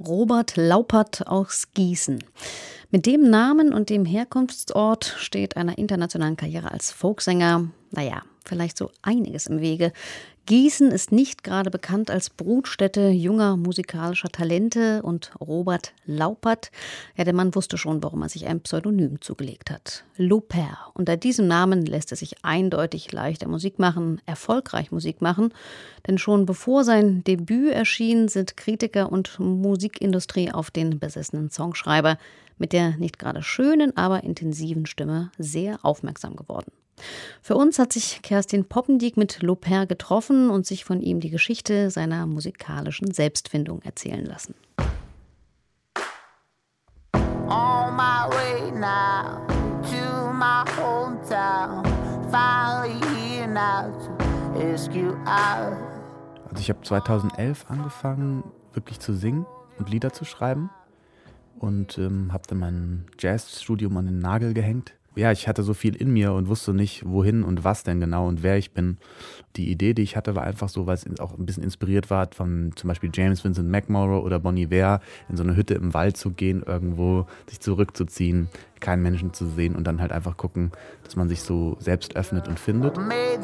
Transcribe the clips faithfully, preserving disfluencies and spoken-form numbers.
Robert Laupert aus Gießen. Mit dem Namen und dem Herkunftsort steht einer internationalen Karriere als Folksänger, naja, vielleicht so einiges im Wege. Gießen ist nicht gerade bekannt als Brutstätte junger musikalischer Talente und Robert Laupert, ja, der Mann wusste schon, warum er sich ein Pseudonym zugelegt hat. Laupert. Unter diesem Namen lässt er sich eindeutig leichter Musik machen, erfolgreich Musik machen, denn schon bevor sein Debüt erschien, sind Kritiker und Musikindustrie auf den besessenen Songschreiber mit der nicht gerade schönen, aber intensiven Stimme sehr aufmerksam geworden. Für uns hat sich Kerstin Poppendiek mit Laupert getroffen und sich von ihm die Geschichte seiner musikalischen Selbstfindung erzählen lassen. On my way now to my hometown, finally here now to ask you out. Also ich habe zweitausendelf angefangen, wirklich zu singen und Lieder zu schreiben und ähm, habe dann mein Jazzstudium an den Nagel gehängt. Ja, ich hatte so viel in mir und wusste nicht, wohin und was denn genau und wer ich bin. Die Idee, die ich hatte, war einfach so, weil es auch ein bisschen inspiriert war von zum Beispiel James Vincent McMorrow oder Bon Iver, in so eine Hütte im Wald zu gehen, irgendwo sich zurückzuziehen, keinen Menschen zu sehen und dann halt einfach gucken, dass man sich so selbst öffnet und findet.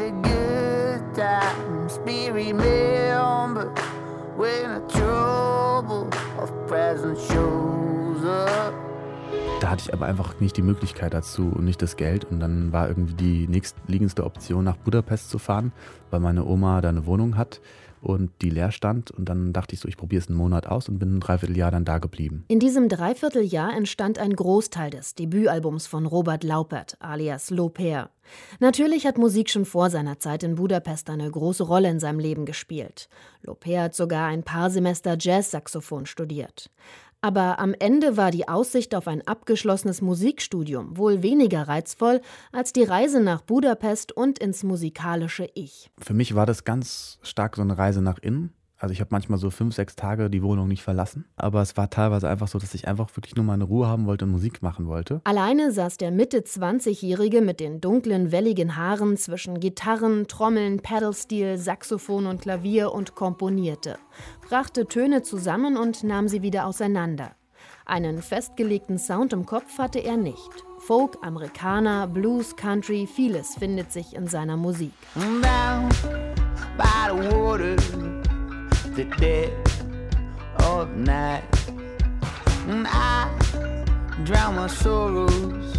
Da hatte ich aber einfach nicht die Möglichkeit dazu und nicht das Geld. Und dann war irgendwie die nächstliegendste Option, nach Budapest zu fahren, weil meine Oma da eine Wohnung hat und die leer stand. Und dann dachte ich so, ich probiere es einen Monat aus und bin ein Dreivierteljahr dann da geblieben. In diesem Dreivierteljahr entstand ein Großteil des Debütalbums von Robert Laupert, alias Laupert. Natürlich hat Musik schon vor seiner Zeit in Budapest eine große Rolle in seinem Leben gespielt. Laupert hat sogar ein paar Semester Jazzsaxophon studiert. Aber am Ende war die Aussicht auf ein abgeschlossenes Musikstudium wohl weniger reizvoll als die Reise nach Budapest und ins musikalische Ich. Für mich war das ganz stark so eine Reise nach innen. Also ich habe manchmal so fünf, sechs Tage die Wohnung nicht verlassen. Aber es war teilweise einfach so, dass ich einfach wirklich nur meine Ruhe haben wollte und Musik machen wollte. Alleine saß der Mitte-zwanzigjährige mit den dunklen, welligen Haaren zwischen Gitarren, Trommeln, Pedalsteel, Saxophon und Klavier und komponierte. Brachte Töne zusammen und nahm sie wieder auseinander. Einen festgelegten Sound im Kopf hatte er nicht. Folk, Amerikaner, Blues, Country, vieles findet sich in seiner Musik. Down by the water. The dead of night, and I drown my sorrows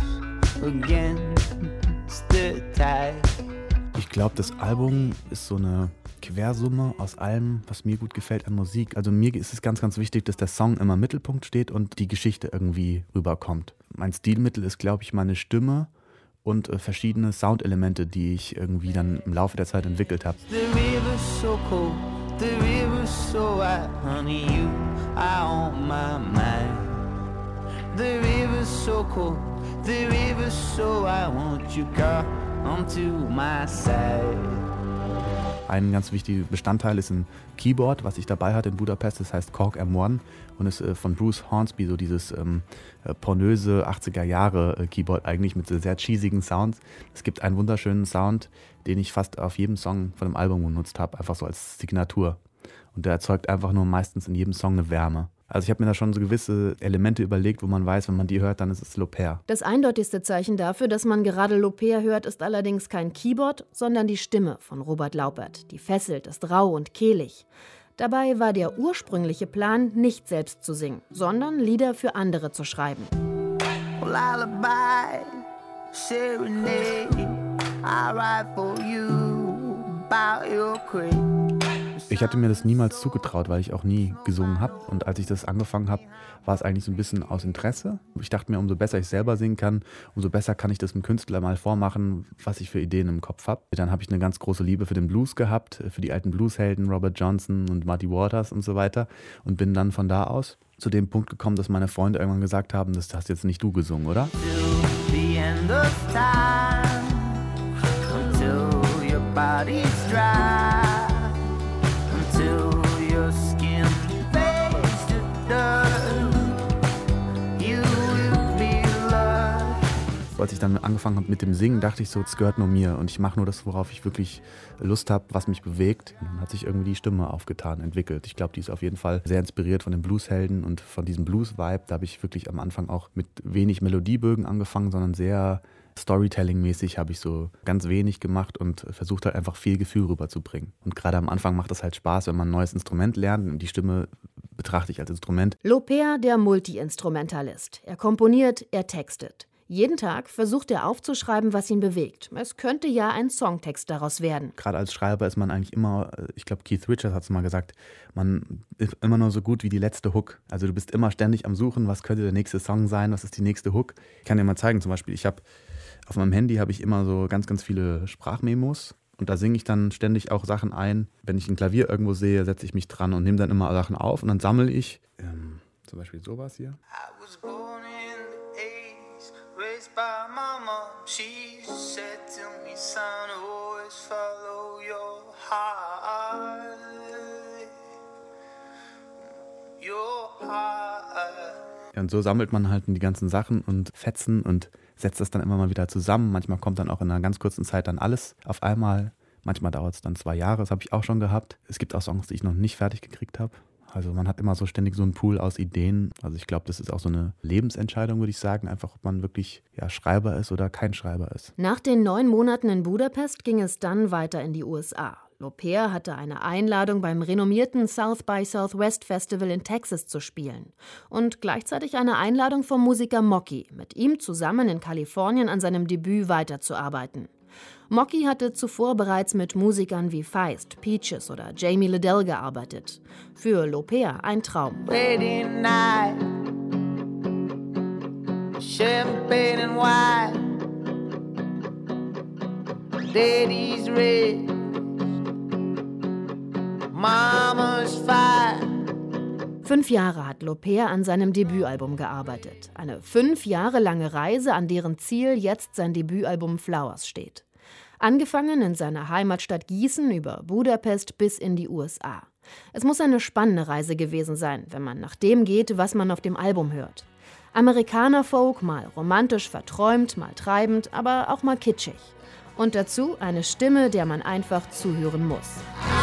against the tide. Ich glaube, das Album ist so eine Quersumme aus allem, was mir gut gefällt an Musik. Also mir ist es ganz, ganz wichtig, dass der Song immer im Mittelpunkt steht und die Geschichte irgendwie rüberkommt. Mein Stilmittel ist, glaube ich, meine Stimme und äh, verschiedene Soundelemente, die ich irgendwie dann im Laufe der Zeit entwickelt habe. The river's so wide, honey, you are on my mind. The river's so cold, the river's so I want you come to my side. Ein ganz wichtiger Bestandteil ist ein Keyboard, was ich dabei hatte in Budapest, das heißt Korg M eins und ist äh, von Bruce Hornsby, so dieses ähm, äh, pornöse achtziger Jahre äh, Keyboard eigentlich mit so sehr cheesigen Sounds. Es gibt einen wunderschönen Sound, den ich fast auf jedem Song von dem Album genutzt habe, einfach so als Signatur. Und der erzeugt einfach nur meistens in jedem Song eine Wärme. Also ich habe mir da schon so gewisse Elemente überlegt, wo man weiß, wenn man die hört, dann ist es Laupert. Das eindeutigste Zeichen dafür, dass man gerade Laupert hört, ist allerdings kein Keyboard, sondern die Stimme von Robert Laupert. Die fesselt, ist rau und kehlig. Dabei war der ursprüngliche Plan, nicht selbst zu singen, sondern Lieder für andere zu schreiben. Lullaby, serenade, I write for you about your crib. Ich hatte mir das niemals zugetraut, weil ich auch nie gesungen habe. Und als ich das angefangen habe, war es eigentlich so ein bisschen aus Interesse. Ich dachte mir, umso besser ich selber singen kann, umso besser kann ich das dem Künstler mal vormachen, was ich für Ideen im Kopf habe. Dann habe ich eine ganz große Liebe für den Blues gehabt, für die alten Blueshelden, Robert Johnson und Muddy Waters und so weiter. Und bin dann von da aus zu dem Punkt gekommen, dass meine Freunde irgendwann gesagt haben, das hast jetzt nicht du gesungen, oder? Till the end of time, until your body's dry. als ich dann angefangen habe mit dem Singen, dachte ich so, es gehört nur mir und ich mache nur das, worauf ich wirklich Lust habe, was mich bewegt. Und dann hat sich irgendwie die Stimme aufgetan, entwickelt. Ich glaube, die ist auf jeden Fall sehr inspiriert von den Blueshelden und von diesem Blues-Vibe. Da habe ich wirklich am Anfang auch mit wenig Melodiebögen angefangen, sondern sehr Storytelling-mäßig habe ich so ganz wenig gemacht und versucht halt einfach viel Gefühl rüberzubringen. Und gerade am Anfang macht es halt Spaß, wenn man ein neues Instrument lernt und die Stimme betrachte ich als Instrument. Lopea, der Multi-Instrumentalist. Er komponiert, er textet. Jeden Tag versucht er aufzuschreiben, was ihn bewegt. Es könnte ja ein Songtext daraus werden. Gerade als Schreiber ist man eigentlich immer, ich glaube Keith Richards hat es mal gesagt, man ist immer nur so gut wie die letzte Hook. Also du bist immer ständig am Suchen, was könnte der nächste Song sein, was ist die nächste Hook. Ich kann dir mal zeigen, zum Beispiel, ich habe auf meinem Handy habe ich immer so ganz, ganz viele Sprachmemos. Und da singe ich dann ständig auch Sachen ein. Wenn ich ein Klavier irgendwo sehe, setze ich mich dran und nehme dann immer Sachen auf. Und dann sammle ich ähm, zum Beispiel sowas hier. I was born in the eighties, raised by my mom. She said to me, son, always follow your heart. Your heart. Ja, und so sammelt man halt die ganzen Sachen und Fetzen und setzt das dann immer mal wieder zusammen. Manchmal kommt dann auch in einer ganz kurzen Zeit dann alles auf einmal. Manchmal dauert es dann zwei Jahre, das habe ich auch schon gehabt. Es gibt auch Songs, die ich noch nicht fertig gekriegt habe. Also man hat immer so ständig so einen Pool aus Ideen. Also ich glaube, das ist auch so eine Lebensentscheidung, würde ich sagen. Einfach, ob man wirklich ja, Schreiber ist oder kein Schreiber ist. Nach den neun Monaten in Budapest ging es dann weiter in die U S A. Lopea hatte eine Einladung beim renommierten South by Southwest Festival in Texas zu spielen. Und gleichzeitig eine Einladung vom Musiker Mocky, mit ihm zusammen in Kalifornien an seinem Debüt weiterzuarbeiten. Mocky hatte zuvor bereits mit Musikern wie Feist, Peaches oder Jamie Liddell gearbeitet. Für Lopea ein Traum. Wedding night, champagne and wine, daddy's rich, mama's fine. Fünf Jahre hat Lopea an seinem Debütalbum gearbeitet. Eine fünf Jahre lange Reise, an deren Ziel jetzt sein Debütalbum Flowers steht. Angefangen in seiner Heimatstadt Gießen über Budapest bis in die U S A. Es muss eine spannende Reise gewesen sein, wenn man nach dem geht, was man auf dem Album hört. Amerikaner-Folk, mal romantisch verträumt, mal treibend, aber auch mal kitschig. Und dazu eine Stimme, der man einfach zuhören muss.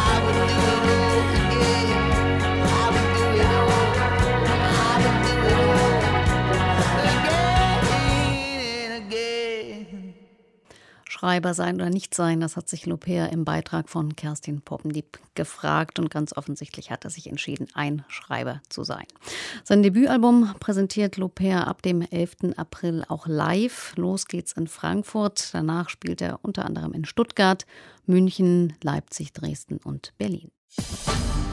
Schreiber sein oder nicht sein, das hat sich Lopea im Beitrag von Kerstin Poppendiep gefragt und ganz offensichtlich hat er sich entschieden, ein Schreiber zu sein. Sein Debütalbum präsentiert Lopea ab dem elften April auch live. Los geht's in Frankfurt, danach spielt er unter anderem in Stuttgart, München, Leipzig, Dresden und Berlin.